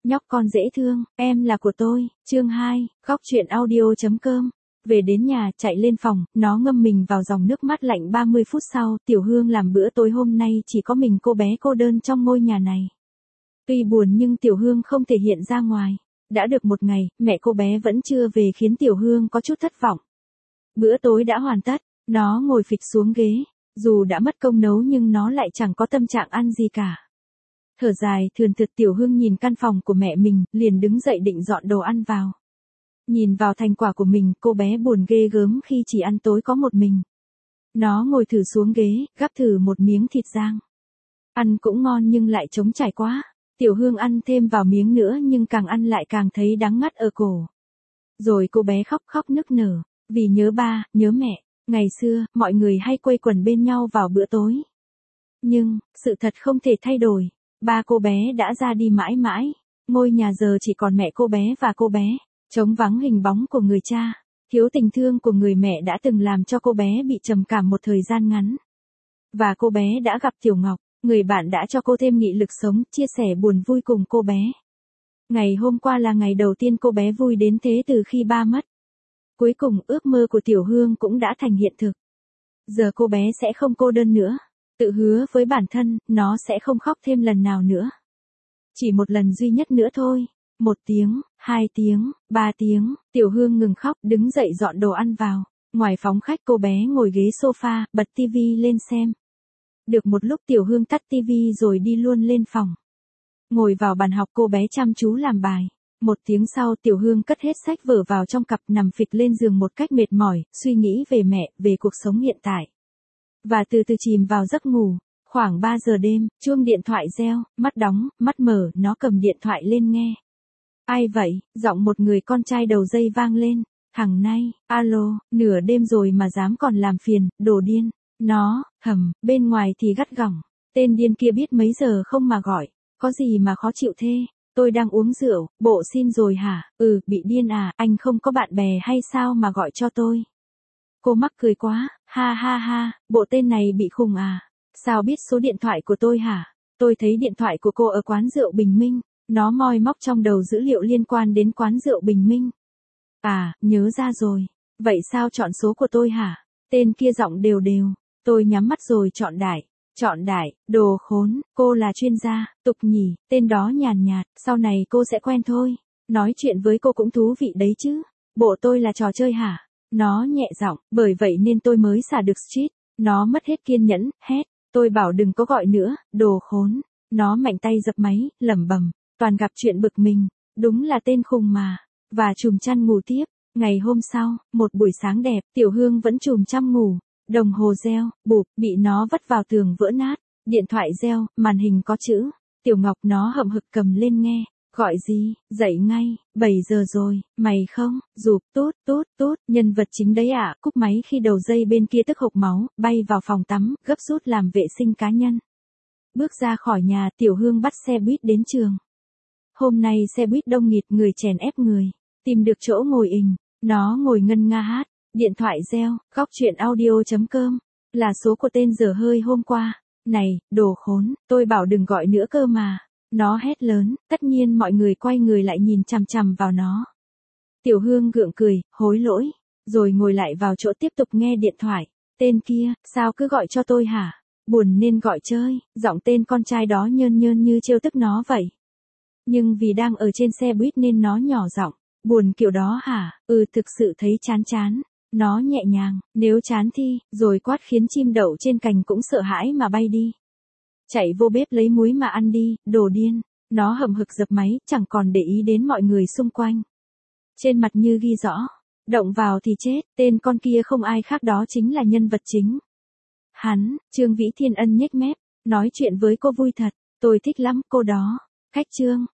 nhóc con dễ thương, em là của tôi, chương 2, góc truyện audio.com. Về đến nhà, chạy lên phòng, nó ngâm mình vào dòng nước mát lạnh 30 phút sau, Tiểu Hương làm bữa tối hôm nay chỉ có mình cô bé cô đơn trong ngôi nhà này. Tuy buồn nhưng Tiểu Hương không thể hiện ra ngoài. Đã được một ngày, mẹ cô bé vẫn chưa về khiến Tiểu Hương có chút thất vọng. Bữa tối đã hoàn tất, nó ngồi phịch xuống ghế. Dù đã mất công nấu nhưng nó lại chẳng có tâm trạng ăn gì cả. Thở dài, thườn thượt Tiểu Hương nhìn căn phòng của mẹ mình, liền đứng dậy định dọn đồ ăn vào. Nhìn vào thành quả của mình, cô bé buồn ghê gớm khi chỉ ăn tối có một mình. Nó ngồi thử xuống ghế, gắp thử một miếng thịt rang. Ăn cũng ngon nhưng lại trống trải quá. Tiểu Hương ăn thêm vào miếng nữa nhưng càng ăn lại càng thấy đắng ngắt ở cổ. Rồi cô bé khóc khóc nức nở, vì nhớ ba, nhớ mẹ. Ngày xưa, mọi người hay quây quần bên nhau vào bữa tối. Nhưng, sự thật không thể thay đổi. Ba cô bé đã ra đi mãi mãi. Ngôi nhà giờ chỉ còn mẹ cô bé và cô bé. Trống vắng hình bóng của người cha. Thiếu tình thương của người mẹ đã từng làm cho cô bé bị trầm cảm một thời gian ngắn. Và cô bé đã gặp Tiểu Ngọc, người bạn đã cho cô thêm nghị lực sống, chia sẻ buồn vui cùng cô bé. Ngày hôm qua là ngày đầu tiên cô bé vui đến thế từ khi ba mất. Cuối cùng ước mơ của Tiểu Hương cũng đã thành hiện thực. Giờ cô bé sẽ không cô đơn nữa. Tự hứa với bản thân, nó sẽ không khóc thêm lần nào nữa. Chỉ một lần duy nhất nữa thôi. 1 tiếng, 2 tiếng, 3 tiếng, Tiểu Hương ngừng khóc, đứng dậy dọn đồ ăn vào. Ngoài phòng khách cô bé ngồi ghế sofa, bật tivi lên xem. Được một lúc Tiểu Hương tắt tivi rồi đi luôn lên phòng. Ngồi vào bàn học cô bé chăm chú làm bài. 1 tiếng sau Tiểu Hương cất hết sách vở vào trong cặp nằm phịch lên giường một cách mệt mỏi, suy nghĩ về mẹ, về cuộc sống hiện tại. Và từ từ chìm vào giấc ngủ. Khoảng 3 giờ đêm, chuông điện thoại reo, mắt đóng, mắt mở, nó cầm điện thoại lên nghe. Ai vậy? Giọng một người con trai đầu dây vang lên. Thằng này, alo, nửa đêm rồi mà dám còn làm phiền, đồ điên. Nó, bên ngoài thì gắt gỏng. Tên điên kia biết mấy giờ không mà gọi. Có gì mà khó chịu thế? Tôi đang uống rượu, bộ xin rồi hả? Bị điên à, anh không có bạn bè hay sao mà gọi cho tôi? Cô mắc cười quá, ha ha ha, bộ tên này bị khùng à? Sao biết số điện thoại của tôi hả? Tôi thấy điện thoại của cô ở quán rượu Bình Minh. Nó moi móc trong đầu dữ liệu liên quan đến quán rượu Bình Minh. À, nhớ ra rồi. Vậy sao chọn số của tôi hả? Tên kia giọng đều đều. Tôi nhắm mắt rồi chọn đại. Chọn đại, đồ khốn, cô là chuyên gia, tục nhỉ, tên đó nhàn nhạt, sau này cô sẽ quen thôi. Nói chuyện với cô cũng thú vị đấy chứ. Bộ tôi là trò chơi hả? Nó nhẹ giọng, bởi vậy nên tôi mới xả được street. Nó mất hết kiên nhẫn, hét. Tôi bảo đừng có gọi nữa, đồ khốn. Nó mạnh tay dập máy, lẩm bẩm. Toàn gặp chuyện bực mình. Đúng là tên khùng mà. Và chùm chăn ngủ tiếp. Ngày hôm sau, một buổi sáng đẹp, Tiểu Hương vẫn chùm chăn ngủ. Đồng hồ reo, bụp, bị nó vấp vào tường vỡ nát. Điện thoại reo, màn hình có chữ. Tiểu Ngọc nó hậm hực cầm lên nghe. Gọi gì? Dậy ngay, 7 giờ rồi, mày không? Rụp, tút, nhân vật chính đấy ạ. Cúp máy khi đầu dây bên kia tức hộc máu, bay vào phòng tắm, gấp rút làm vệ sinh cá nhân. Bước ra khỏi nhà, Tiểu Hương bắt xe buýt đến trường. Hôm nay xe buýt đông nghịt, người chèn ép người. Tìm được chỗ ngồi ình, nó ngồi ngân nga hát. Điện thoại reo, góc truyện audio.com. Là số của tên dở hơi hôm qua. Này, đồ khốn, tôi bảo đừng gọi nữa cơ mà. Nó hét lớn, tất nhiên mọi người quay người lại nhìn chằm chằm vào nó. Tiểu Hương gượng cười, hối lỗi. Rồi ngồi lại vào chỗ tiếp tục nghe điện thoại. Tên kia, sao cứ gọi cho tôi hả? Buồn nên gọi chơi. Giọng tên con trai đó nhơn nhơn như trêu tức nó vậy. Nhưng vì đang ở trên xe buýt nên nó nhỏ giọng. Buồn kiểu đó hả? Thực sự thấy chán. Nó nhẹ nhàng, nếu chán thì, rồi quát khiến chim đậu trên cành cũng sợ hãi mà bay đi. Chạy vô bếp lấy muối mà ăn đi, đồ điên. Nó hậm hực dập máy, chẳng còn để ý đến mọi người xung quanh. Trên mặt như ghi rõ. Động vào thì chết, tên con kia không ai khác đó chính là nhân vật chính. Hắn, Trương Vĩ Thiên Ân nhếch mép, nói chuyện với cô vui thật. Tôi thích lắm cô đó. Khách Trương,